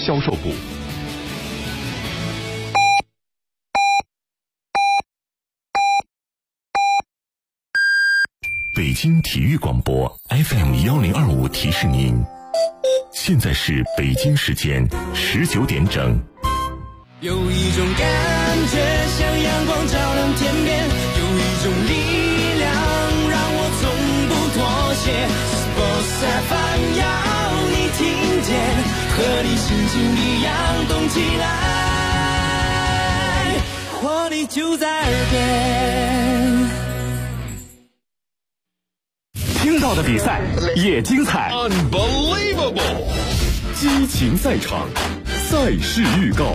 销售部。 北京体育广播 FM1025提示您，现在是北京时间19点整。 有一种感觉像阳光照亮天边，有一种力量让我从不妥协。Sports FM 要你听见，和你心情一样动起来，活力就在耳边。 听到的比赛也精彩 Unbelievable， 激情赛场，赛事预告。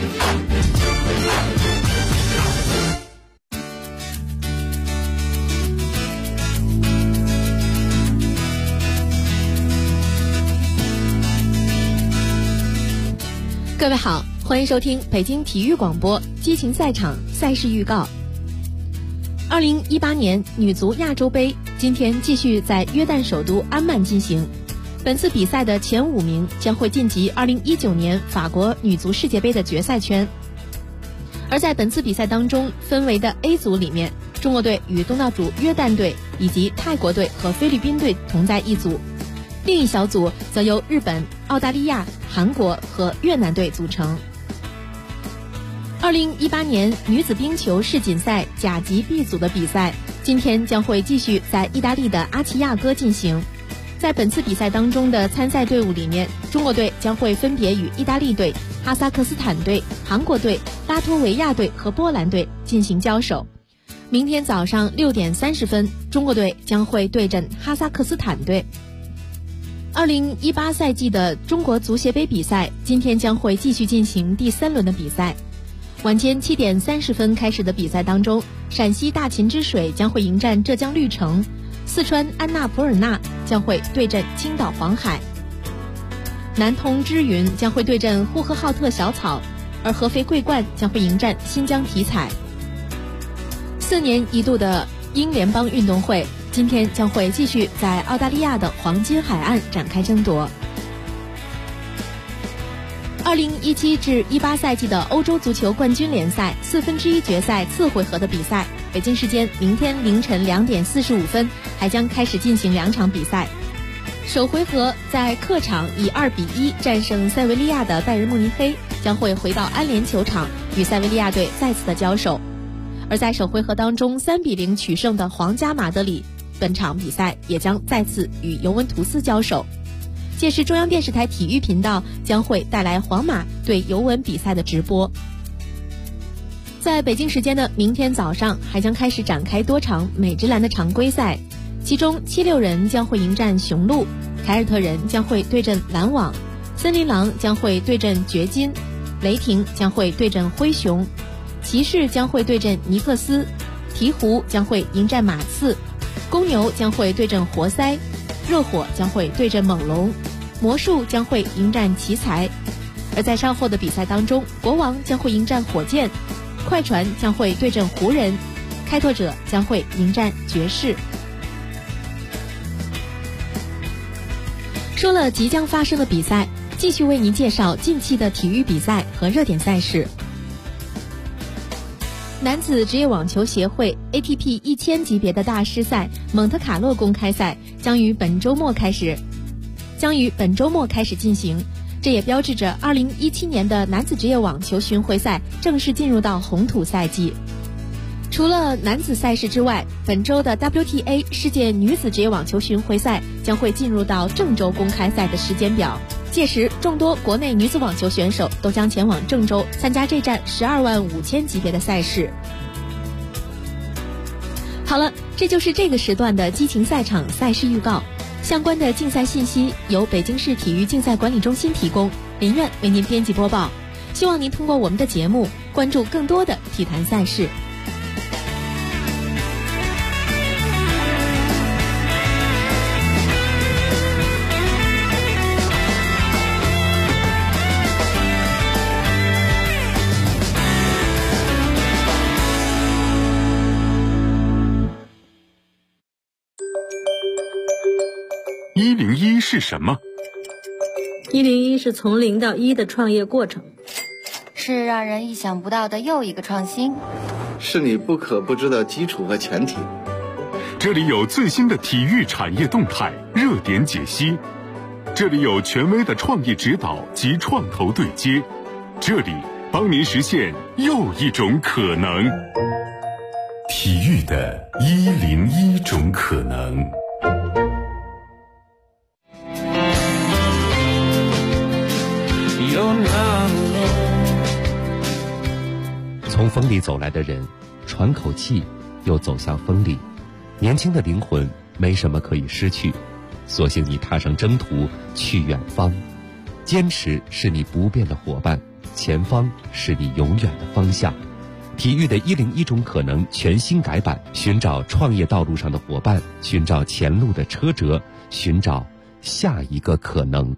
各位好，欢迎收听北京体育广播激情赛场赛事预告。2018年女足亚洲杯今天继续在约旦首都安曼进行，本次比赛的前5名将会晋级2019年法国女足世界杯的决赛圈。而在本次比赛当中分为的 A 组里面，中国队与东道主约旦队以及泰国队和菲律宾队同在一组，另一小组则由日本、澳大利亚、韩国和越南队组成。2018年女子冰球世锦赛甲级 B 组的比赛今天将会继续在意大利的阿齐亚哥进行。在本次比赛当中的参赛队伍里面，中国队将会分别与意大利队、哈萨克斯坦队、韩国队、拉脱维亚队和波兰队进行交手。明天早上6点30分，中国队将会对阵哈萨克斯坦队。2018赛季的中国足协杯比赛今天将会继续进行第3轮的比赛。晚间7点30分开始的比赛当中，陕西大秦之水将会迎战浙江绿城，四川安纳普尔纳将会对阵青岛黄海，南通之云将会对阵呼和浩特小草，而合肥桂冠将会迎战新疆体彩。4年一度的英联邦运动会今天将会继续在澳大利亚的黄金海岸展开争夺。2017至18赛季的欧洲足球冠军联赛1/4决赛次回合的比赛，北京时间明天凌晨2点45分还将开始进行2场比赛。首回合在客场以2-1战胜塞维利亚的拜仁慕尼黑将会回到安联球场与塞维利亚队再次的交手，而在首回合当中3-0取胜的皇家马德里，本场比赛也将再次与尤文图斯交手。届时中央电视台体育频道将会带来皇马对尤文比赛的直播。在北京时间的明天早上还将开始展开多场美职篮的常规赛，其中76人将会迎战雄鹿，凯尔特人将会对阵篮网，森林狼将会对阵掘金，雷霆将会对阵灰熊，骑士将会对阵尼克斯，鹈鹕将会迎战马刺，公牛将会对阵活塞，热火将会对阵猛龙，魔术将会迎战奇才。而在稍后的比赛当中，国王将会迎战火箭，快船将会对阵湖人，开拓者将会迎战爵士。说了即将发生的比赛，继续为您介绍近期的体育比赛和热点赛事。男子职业网球协会 ATP 1000级别的大师赛蒙特卡洛公开赛将于本周末开始进行，这也标志着2017年的男子职业网球巡回赛正式进入到红土赛季。除了男子赛事之外，本周的 WTA 世界女子职业网球巡回赛将会进入到郑州公开赛的时间表，届时众多国内女子网球选手都将前往郑州参加这站125000级别的赛事。好了，这就是这个时段的激情赛场赛事预告。相关的竞赛信息由北京市体育竞赛管理中心提供，林苑为您编辑播报。希望您通过我们的节目关注更多的体坛赛事。 101是什么？ 101是从0到1的创业过程， 是让人意想不到的又一个创新， 是你不可不知的基础和前提。 这里有最新的体育产业动态热点解析，这里有权威的创业指导及创投对接，这里帮您实现又一种可能。体育的101种可能。 从风里走来的人，喘口气，又走向风里。年轻的灵魂没什么可以失去，索性你踏上征途去远方。坚持是你不变的伙伴，前方是你永远的方向。体育的101种可能全新改版，寻找创业道路上的伙伴，寻找前路的车辙，寻找下一个可能。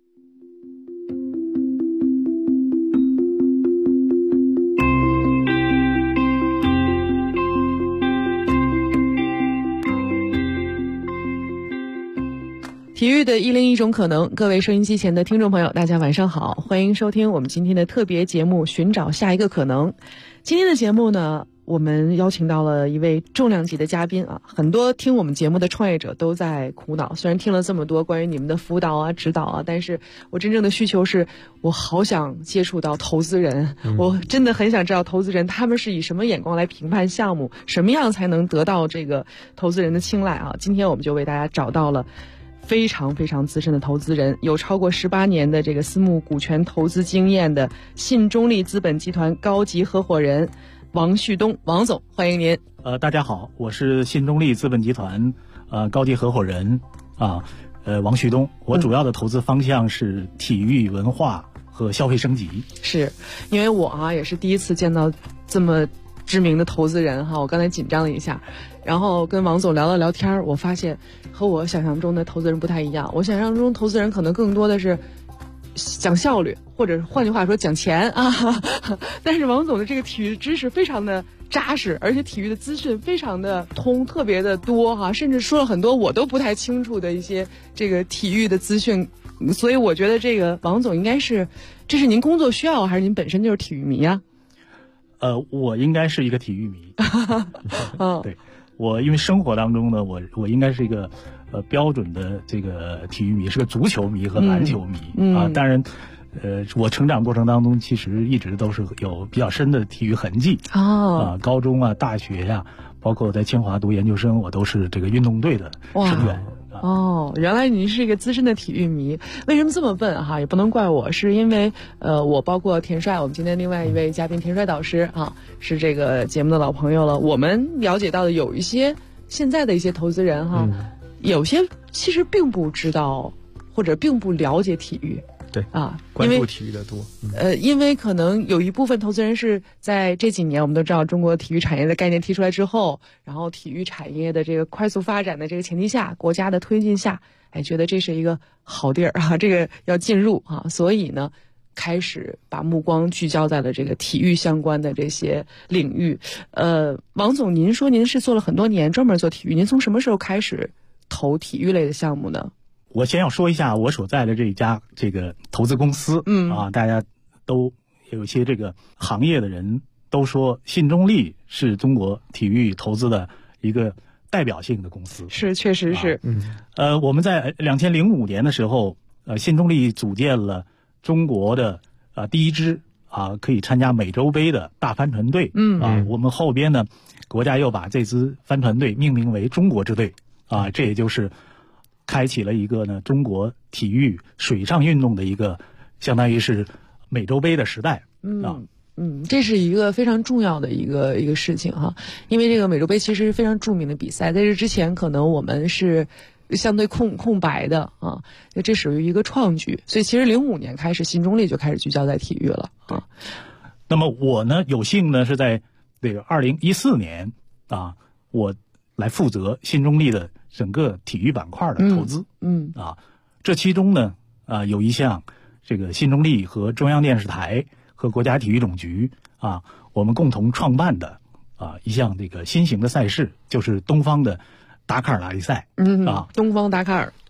体育的101种可能，各位收音机前的听众朋友，大家晚上好，欢迎收听我们今天的特别节目《寻找下一个可能》。今天的节目呢，我们邀请到了一位重量级的嘉宾啊，很多听我们节目的创业者都在苦恼，虽然听了这么多关于你们的辅导啊、指导啊，但是我真正的需求是，我好想接触到投资人，我真的很想知道投资人他们是以什么眼光来评判项目，什么样才能得到这个投资人的青睐啊？今天我们就为大家找到了非常非常资深的投资人，有超过18年的这个私募股权投资经验的信中利资本集团高级合伙人王旭东，王总，欢迎您。 大家好，我是信中利资本集团高级合伙人王旭东。我主要的投资方向是体育文化和消费升级。 是因为我也是第一次见到这么知名的投资人我刚才紧张了一下，然后跟王总聊了聊天，我发现和我想象中的投资人不太一样。我想象中投资人可能更多的是讲效率，或者换句话说讲钱啊。但是王总的这个体育知识非常的扎实，而且体育的资讯非常的通，特别的多甚至说了很多我都不太清楚的一些这个体育的资讯。所以我觉得这个王总应该是，这是您工作需要还是您本身就是体育迷啊？ 我应该是一个体育迷。对，我因为生活当中呢，我应该是一个标准的这个体育迷，是个足球迷和篮球迷当然我成长过程当中其实一直都是有比较深的体育痕迹高中大学包括我在清华读研究生，我都是这个运动队的成员。 原来您是一个资深的体育迷。为什么这么问也不能怪我，是因为我包括田帅，我们今天另外一位嘉宾田帅导师是这个节目的老朋友了。我们了解到的有一些现在的一些投资人有些其实并不知道或者并不了解体育。 对关注体育的多。 因为可能有一部分投资人是在这几年，我们都知道中国体育产业的概念提出来之后，然后体育产业的这个快速发展的这个前提下，国家的推进下，觉得这是一个好地儿这个要进入所以呢开始把目光聚焦在了这个体育相关的这些领域。王总，您说您是做了很多年专门做体育，您从什么时候开始投体育类的项目呢？ 我先要说一下我所在的这一家这个投资公司大家都有一些这个行业的人都说信中利是中国体育投资的一个代表性的公司。 是，确实是。 我们在2005年的时候信中利组建了中国的第一支可以参加美洲杯的大帆船队。我们后边呢国家又把这支帆船队命名为中国之队这也就是开启了一个呢中国体育水上运动的一个相当于是美洲杯的时代。 这是一个非常重要的一个事情因为这个美洲杯其实是非常著名的比赛，在这之前可能我们是相对空白的这属于一个创举，所以其实05年开始信中利就开始聚焦在体育了那么我呢有幸呢是在这个2014年我来负责信中利的整个体育板块的投资。这其中呢有一项这个信中利和中央电视台和国家体育总局我们共同创办的一项这个新型的赛事，就是东方的达喀尔拉力赛。 东方达喀尔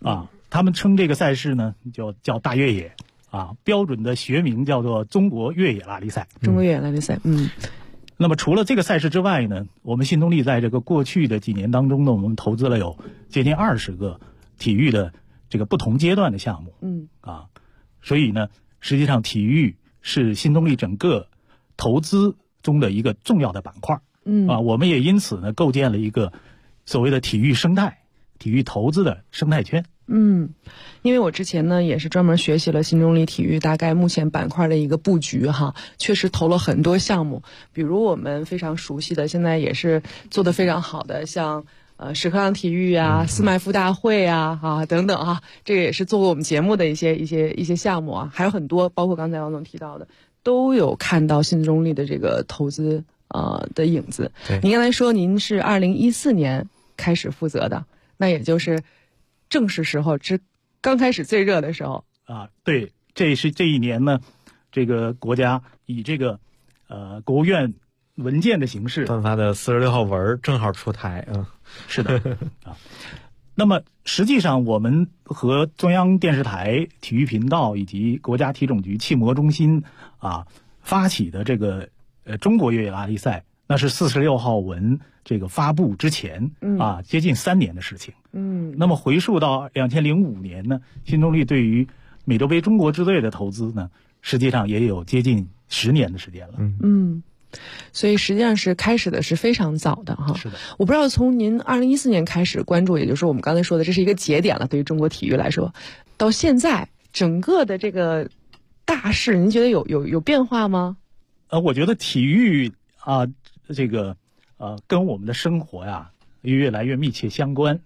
他们称这个赛事呢叫大越野啊，标准的学名叫做中国越野拉力赛。 中国越野拉力赛， 那么除了这个赛事之外呢，我们新动力在这个过去的几年当中呢，我们投资了有接近20个体育的这个不同阶段的项目。所以呢，实际上体育是新动力整个投资中的一个重要的板块。我们也因此呢构建了一个所谓的体育生态、体育投资的生态圈。 因为我之前呢也是专门学习了新动力体育大概目前板块的一个布局哈，确实投了很多项目，比如我们非常熟悉的，现在也是做得非常好的，像史克朗体育啊、斯麦夫大会啊等等啊，这个也是做过我们节目的一些项目啊，还有很多，包括刚才王总提到的，都有看到新动力的这个投资的影子。您刚才说您是2014年开始负责的，那也就是正是时候，刚开始最热的时候啊。对，这一年呢，这个国家以这个国务院文件的形式颁发的46号文正好出台。 是的啊。那么实际上我们和中央电视台体育频道以及国家体总局汽模中心发起的这个中国越野拉力赛，那是46号文这个发布之前接近3年的事情。那么回溯到2005年呢，新动力对于美洲杯中国支队的投资呢，实际上也有接近10年的时间了。 所以实际上是开始的是非常早的哈。 是的。 我不知道从您2014年开始关注，也就是我们刚才说的，这是一个节点了，对于中国体育来说，到现在整个的这个大势，您觉得有变化吗？ 我觉得体育这个跟我们的生活呀越来越密切相关。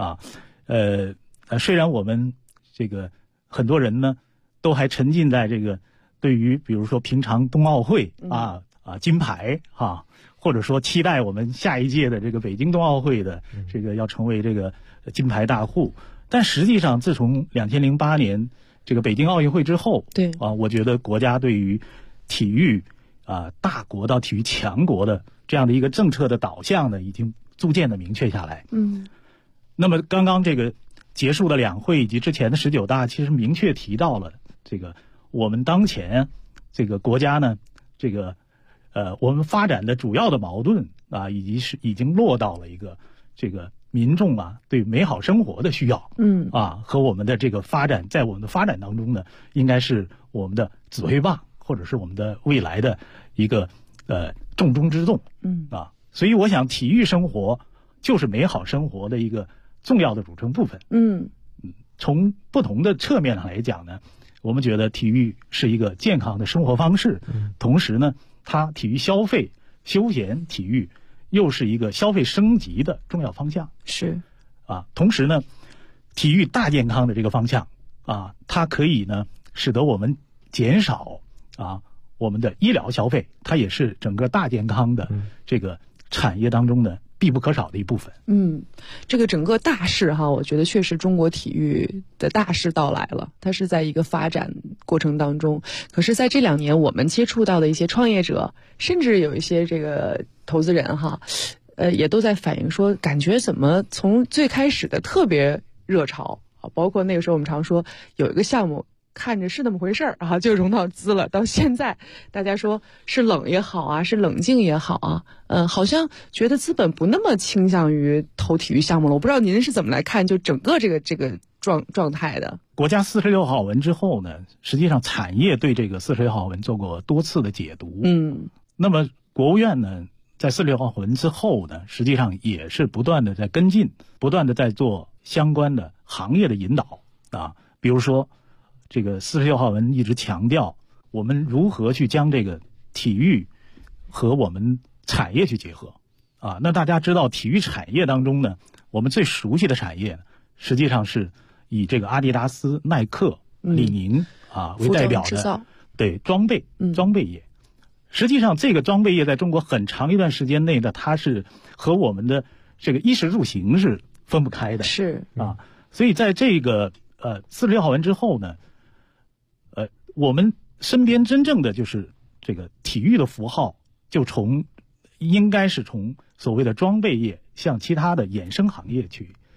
虽然我们这个很多人呢都还沉浸在这个对于比如说平常冬奥会金牌或者说期待我们下一届的这个北京冬奥会的这个要成为这个金牌大户，但实际上自从2008年这个北京奥运会之后，我觉得国家对于体育大国到体育强国的这样的一个政策的导向呢，已经逐渐的明确下来。那么刚刚这个结束的两会以及之前的19大，其实明确提到了这个我们当前这个国家呢，这个我们发展的主要的矛盾已经落到了一个这个民众对美好生活的需要，和我们的这个发展，在我们的发展当中呢，应该是我们的指挥棒，或者是我们的未来的一个重中之重。所以我想体育生活就是美好生活的一个重要的组成部分。从不同的侧面上来讲呢，我们觉得体育是一个健康的生活方式，同时呢，它体育消费、休闲体育又是一个消费升级的重要方向。 是同时呢，体育大健康的这个方向它可以呢使得我们减少我们的医疗消费，它也是整个大健康的这个产业当中的必不可少的一部分。 这个整个大势我觉得确实中国体育的大势到来了，它是在一个发展过程当中。可是在这2年我们接触到的一些创业者，甚至有一些这个投资人也都在反映说，感觉怎么从最开始的特别热潮包括那个时候我们常说有一个项目看着是那么回事儿就融到资了，到现在大家说是冷也好是冷静也好好像觉得资本不那么倾向于投体育项目了。我不知道您是怎么来看就整个这个状态的。 国家46号文之后呢，实际上产业对这个46号文做过多次的解读。那么国务院呢，在46号文之后呢，实际上也是不断的在跟进，不断的在做相关的行业的引导比如说这个46号文一直强调我们如何去将这个体育和我们产业去结合那大家知道体育产业当中呢，我们最熟悉的产业实际上是以这个阿迪达斯、耐克、李宁为代表的装备业。实际上这个装备业在中国很长一段时间内呢，它是和我们的这个衣食住行是分不开的。 是所以在这个46号文之后呢，我们身边真正的就是这个体育的符号，就应该是从所谓的装备业向其他的衍生行业去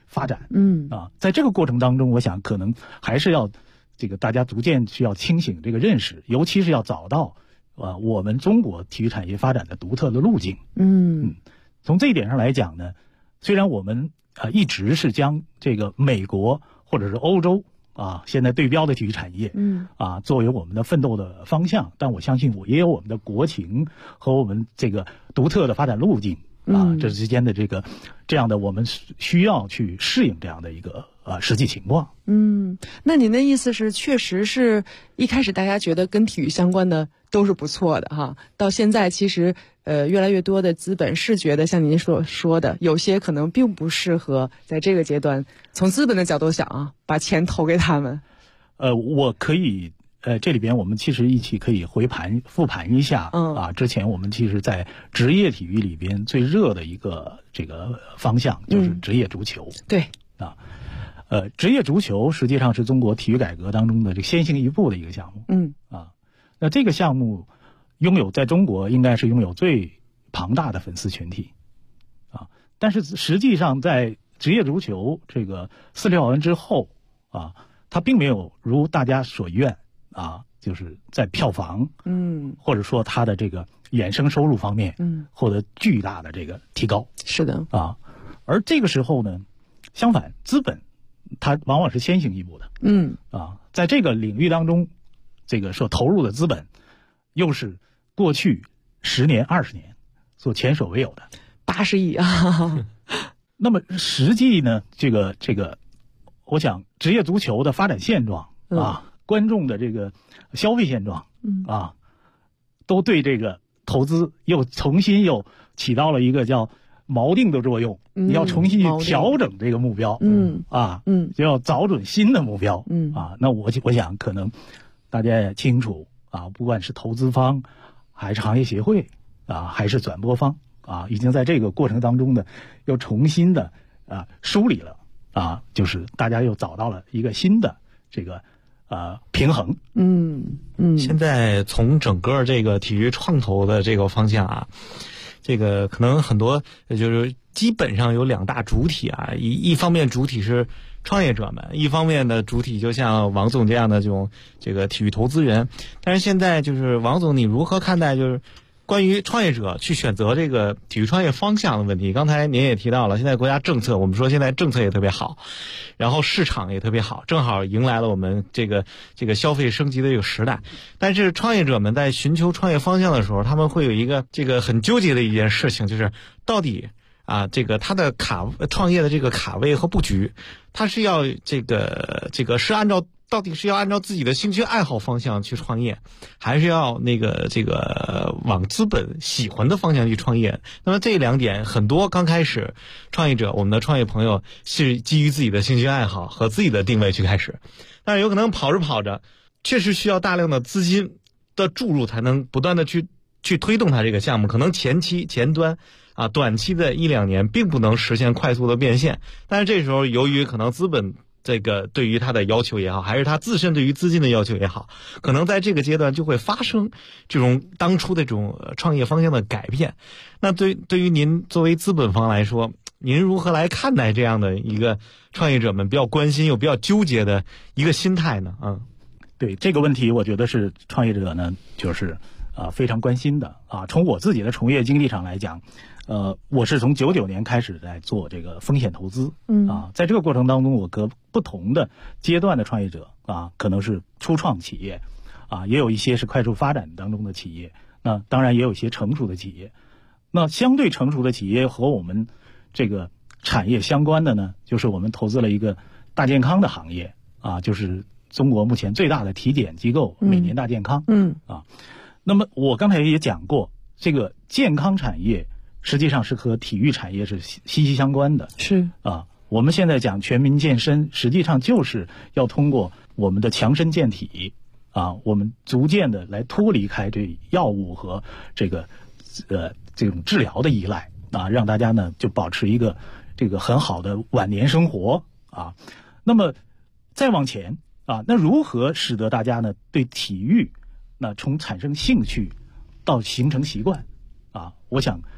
发展。在这个过程当中，我想可能还是要这个大家逐渐需要清醒这个认识，尤其是要找到我们中国体育产业发展的独特的路径。从这一点上来讲呢，虽然我们一直是将这个美国或者是欧洲现在对标的体育产业作为我们的奋斗的方向，但我相信也有我们的国情和我们这个独特的发展路径这之间的这样的我们需要去适应这样的一个实际情况。 那您的意思是，确实是一开始大家觉得跟体育相关的都是不错的哈，到现在其实越来越多的资本是觉得像您所说的，有些可能并不适合在这个阶段从资本的角度想把钱投给他们。 我可以这里边我们其实一起可以复盘一下之前我们其实在职业体育里边最热的一个这个方向就是职业足球。 对职业足球实际上是中国体育改革当中的这个先行一步的一个项目。那这个项目在中国应该是拥有最庞大的粉丝群体但是实际上在职业足球这个4条完之后它并没有如大家所愿就是在票房或者说它的这个衍生收入方面获得巨大的这个提高。 是的而这个时候呢，相反资本它往往是先行一步的。在这个领域当中，这个所投入的资本又是过去10年20年所前所未有的 80亿那么实际呢，这个我想职业足球的发展现状观众的这个消费现状都对这个投资又重新起到了一个叫锚定的作用。你要重新去调整这个目标就要找准新的目标那我想可能大家也清楚不管是投资方还是行业协会还是转播方已经在这个过程当中呢又重新的梳理了就是大家又找到了一个新的这个平衡。 现在从整个这个体育创投的这个方向这个可能很多就是基本上有2大主体一方面主体是创业者们，一方面的主体就像王总这样的这个体育投资人。但是现在就是王总，你如何看待就是关于创业者去选择这个体育创业方向的问题？刚才您也提到了，现在国家政策，我们说现在政策也特别好，然后市场也特别好，正好迎来了我们这个消费升级的这个时代。但是创业者们在寻求创业方向的时候，他们会有一个这个很纠结的一件事情，就是到底这个他的创业的这个卡位和布局，他是要这个是到底是要按照自己的兴趣爱好方向去创业，还是要这个往资本喜欢的方向去创业？那么这2点，很多刚开始创业者，我们的创业朋友是基于自己的兴趣爱好和自己的定位去开始，但是有可能跑着，确实需要大量的资金的注入，才能不断的去推动它这个项目。可能前端短期的1-2年并不能实现快速的变现，但是这时候由于可能资本这个对于他的要求也好，还是他自身对于资金的要求也好，可能在这个阶段就会发生这种当初的这种创业方向的改变。那对于您作为资本方来说，您如何来看待这样的一个创业者们比较关心又比较纠结的一个心态呢？ 对这个问题，我觉得是创业者呢就是非常关心的从我自己的从业经历上来讲，我是从99年开始在做这个风险投资，在这个过程当中，我和不同的阶段的创业者可能是初创企业，也有一些是快速发展当中的企业，那当然也有一些成熟的企业。那相对成熟的企业和我们这个产业相关的呢，就是我们投资了一个大健康的行业就是中国目前最大的体检机构每年大健康。那么我刚才也讲过，这个健康产业实际上是和体育产业是息息相关的。 是我们现在讲全民健身，实际上就是要通过我们的强身健体我们逐渐的来脱离开对药物和这种治疗的依赖让大家呢就保持一个这个很好的晚年生活那么再往前那如何使得大家呢对体育从产生兴趣到形成习惯我想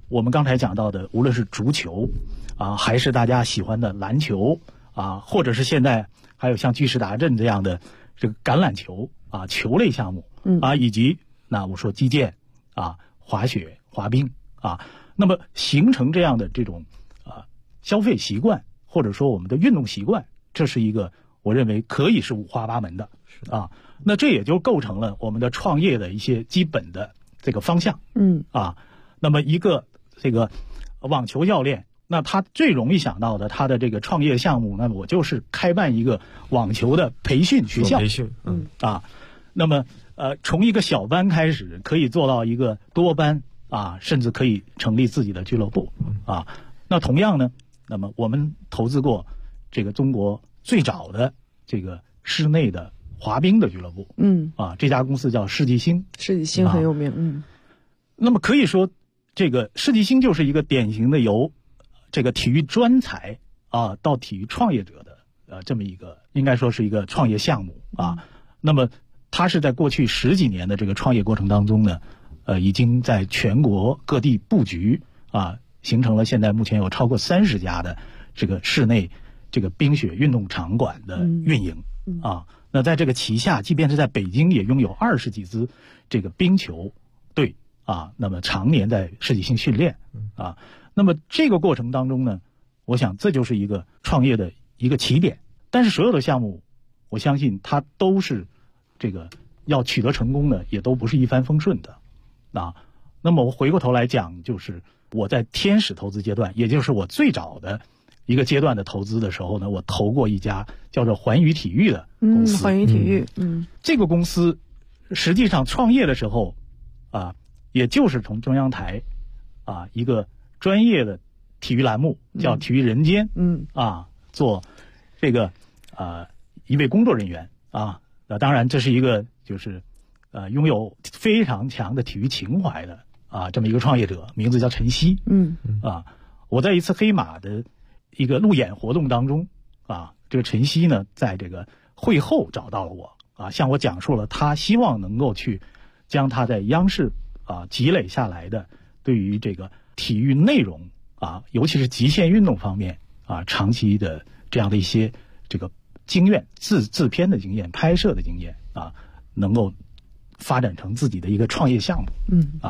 我们刚才讲到的，无论是足球啊，还是大家喜欢的篮球啊，或者是现在还有像巨石达阵这样的这个橄榄球啊球类项目啊，以及那我说击剑啊、滑雪、滑冰啊，那么形成这样的这种消费习惯或者说我们的运动习惯，这是一个我认为可以是五花八门的啊。那这也就构成了我们的创业的一些基本的这个方向。那么一个这个网球教练，那他最容易想到的他的这个创业项目，那我就是开办一个网球的培训学校。那么从一个小班开始，可以做到一个多班啊，甚至可以成立自己的俱乐部啊。那同样呢，那么我们投资过这个中国最早的这个室内的滑冰的俱乐部。这家公司叫世纪星。 世纪星很有名。 那么可以说，这个世纪星就是一个典型的由这个体育专才啊到体育创业者的这么一个，应该说是一个创业项目啊。那么它是在过去10几年的这个创业过程当中呢，已经在全国各地布局啊，形成了现在目前有超过30家的这个室内这个冰雪运动场馆的运营啊。那在这个旗下，即便是在北京也拥有20几支这个冰球队啊，那么常年在世纪星训练啊。那么这个过程当中呢，我想这就是一个创业的一个起点。但是所有的项目，我相信它都是这个要取得成功的，也都不是一帆风顺的啊。那么我回过头来讲，就是我在天使投资阶段，也就是我最早的一个阶段的投资的时候呢，我投过一家叫做环宇体育的公司。 环宇体育， 这个公司实际上创业的时候啊，也就是从中央台啊一个专业的体育栏目叫体育人间，做这个一位工作人员啊。当然这是一个就是拥有非常强的体育情怀的这么一个创业者，名字叫陈曦。我在一次黑马的一个路演活动当中这个陈曦呢，在这个会后找到了我向我讲述了他希望能够去将他在央视积累下来的对于这个体育内容尤其是极限运动方面长期的这样的一些这个经验，制片的经验、拍摄的经验能够发展成自己的一个创业项目。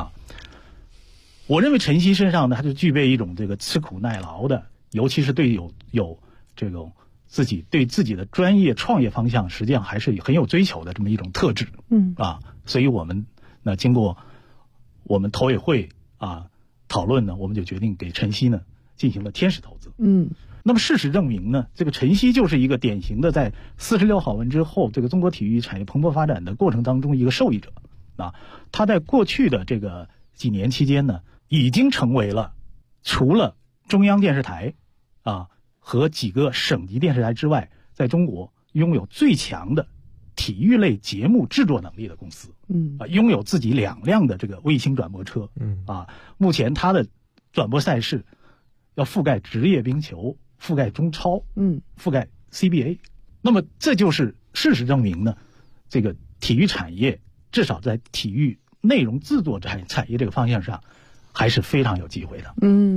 我认为陈曦身上呢，他就具备一种这个吃苦耐劳的，尤其是对有这种对自己的专业创业方向，实际上还是很有追求的这么一种特质。所以我们呢，经过我们投委会讨论呢，我们就决定给陈曦呢进行了天使投资。那么事实证明呢，这个陈曦就是一个典型的在46好文之后，这个中国体育产业蓬勃发展的过程当中一个受益者他在过去的这个几年期间呢，已经成为了除了中央电视台和几个省级电视台之外，在中国拥有最强的体育类节目制作能力的公司。拥有自己2辆的这个卫星转播车。目前它的转播赛事要覆盖职业冰球，覆盖中超，覆盖 CBA。那么这就是事实证明呢，这个体育产业至少在体育内容制作产业这个方向上还是非常有机会的。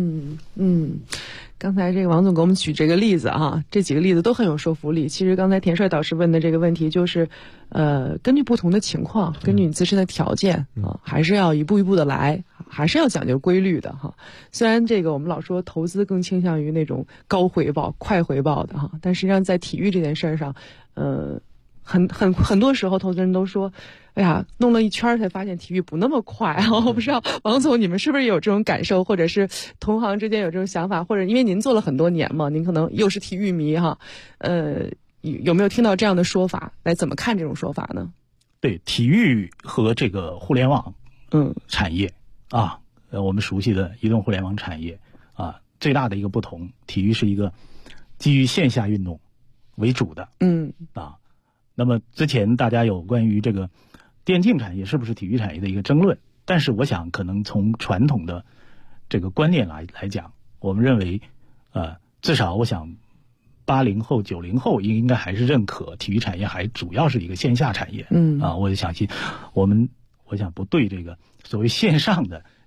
刚才这个王总给我们举这个例子这几个例子都很有说服力。其实刚才田帅导师问的这个问题就是，根据不同的情况，根据你自身的条件还是要一步一步的来，还是要讲究规律的虽然这个我们老说投资更倾向于那种高回报、快回报的但实际上在体育这件事上，很多时候投资人都说，哎呀，弄了一圈才发现体育不那么快我不知道王总你们是不是也有这种感受，或者是同行之间有这种想法，或者因为您做了很多年嘛，您可能又是体育迷有没有听到这样的说法？来怎么看这种说法呢？ 对，体育和这个互联网产业我们熟悉的移动互联网产业最大的一个不同，体育是一个基于线下运动为主的。那么之前大家有关于这个电竞产业是不是体育产业的一个争论，但是我想可能从传统的这个观念来讲，我们认为至少我想80后90后应该还是认可体育产业还主要是一个线下产业。我就相信我想不对这个所谓线上的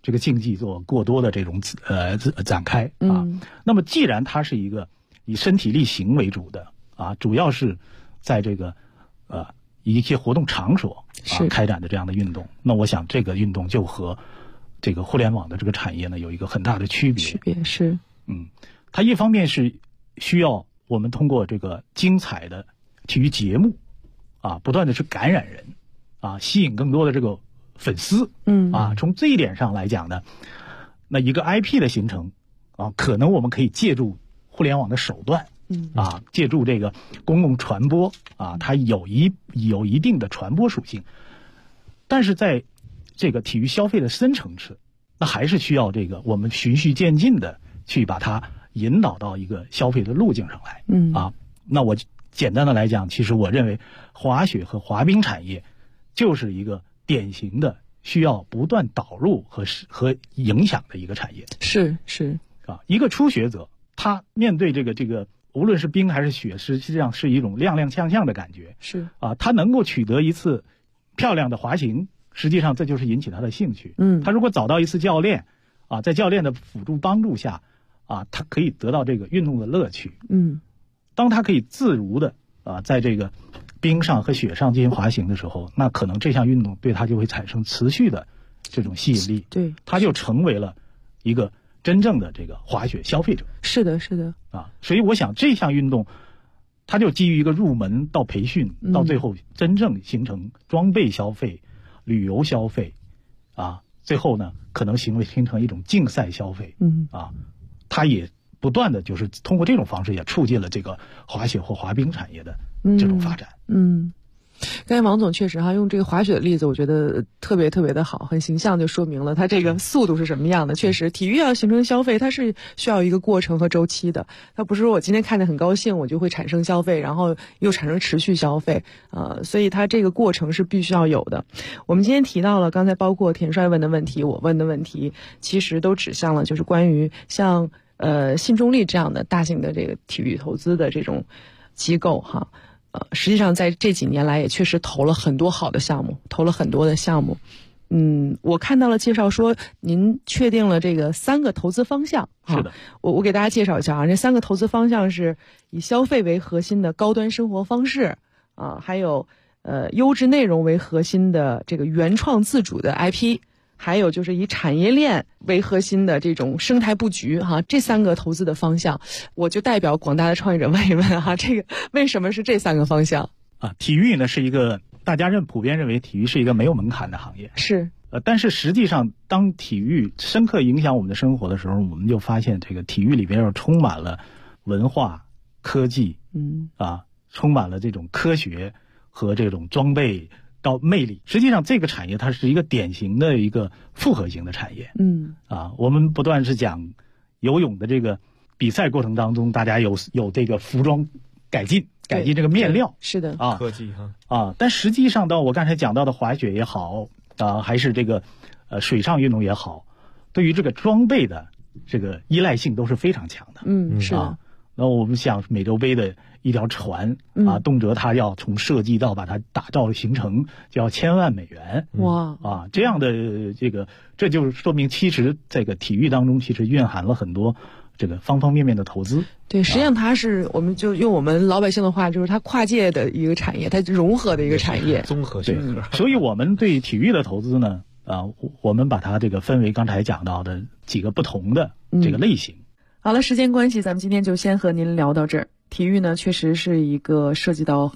这个竞技做过多的这种展开啊。那么既然它是一个以身体力行为主的啊，主要是在这个一些活动场所开展的这样的运动，那我想这个运动就和这个互联网的这个产业呢有一个很大的区别。 是， 它一方面是需要我们通过这个精彩的体育节目啊，不断的去感染人啊，吸引更多的这个粉丝。从这一点上来讲呢，那一个 IP 的形成啊，可能我们可以借助互联网的手段。借助这个公共传播啊，它有一定的传播属性，但是在这个体育消费的深层次，那还是需要这个我们循序渐进的去把它引导到一个消费的路径上来。那我简单的来讲，其实我认为滑雪和滑冰产业就是一个典型的需要不断导入和影响的一个产业。 是一个初学者，他面对这个。无论是冰还是雪，实际上是一种踉踉跄跄的感觉。他能够取得一次漂亮的滑行，实际上这就是引起他的兴趣。他如果找到一次教练，在教练的辅助帮助下，他可以得到这个运动的乐趣。当他可以自如的在这个冰上和雪上进行滑行的时候，那可能这项运动对他就会产生持续的这种吸引力。 对， 他就成为了一个真正的这个滑雪消费者。 是的所以我想这项运动它就基于一个入门到培训到最后真正形成装备消费、旅游消费最后呢可能形成一种竞赛消费。它也不断的就是通过这种方式也促进了这个滑雪或滑冰产业的这种发展。 刚才王总确实用这个滑雪的例子，我觉得特别特别的好，很形象就说明了它这个速度是什么样的。确实，体育要形成消费，它是需要一个过程和周期的。它不是说我今天看得很高兴，我就会产生消费，然后又产生持续消费所以它这个过程是必须要有的。我们今天提到了，刚才包括田帅问的问题，我问的问题，其实都指向了就是关于像信中力这样的大型的这个体育投资的这种机构实际上在这几年来也确实投了很多好的项目，投了很多的项目。我看到了介绍说您确定了这个3个投资方向。 是的， 我给大家介绍一下这3个投资方向是以消费为核心的高端生活方式还有优质内容为核心的这个原创自主的 IP，还有就是以产业链为核心的这种生态布局这3个投资的方向，我就代表广大的创业者问一问这个为什么是这3个方向体育呢是一个大家普遍认为体育是一个没有门槛的行业。 是但是实际上当体育深刻影响我们的生活的时候，我们就发现这个体育里边充满了文化、科技充满了这种科学和这种装备到魅力。实际上这个产业它是一个典型的一个复合型的产业。我们不断是讲游泳的这个比赛过程当中，大家有这个服装改进这个面料。 是的科技但实际上到我刚才讲到的滑雪也好还是这个水上运动也好，对于这个装备的这个依赖性都是非常强的。 是的那我们想美洲杯的一条船动辄它要从设计到把它打造形成就要1000万美元。 哇这样的这就是说明其实这个体育当中其实蕴含了很多这个方方面面的投资。 对，实际上它是我们就用我们老百姓的话，就是它跨界的一个产业，它融合的一个产业， 综合性。 所以我们对体育的投资呢我们把它这个分为刚才讲到的几个不同的这个类型。 好了，时间关系，咱们今天就先和您聊到这儿。体育呢，确实是一个涉及到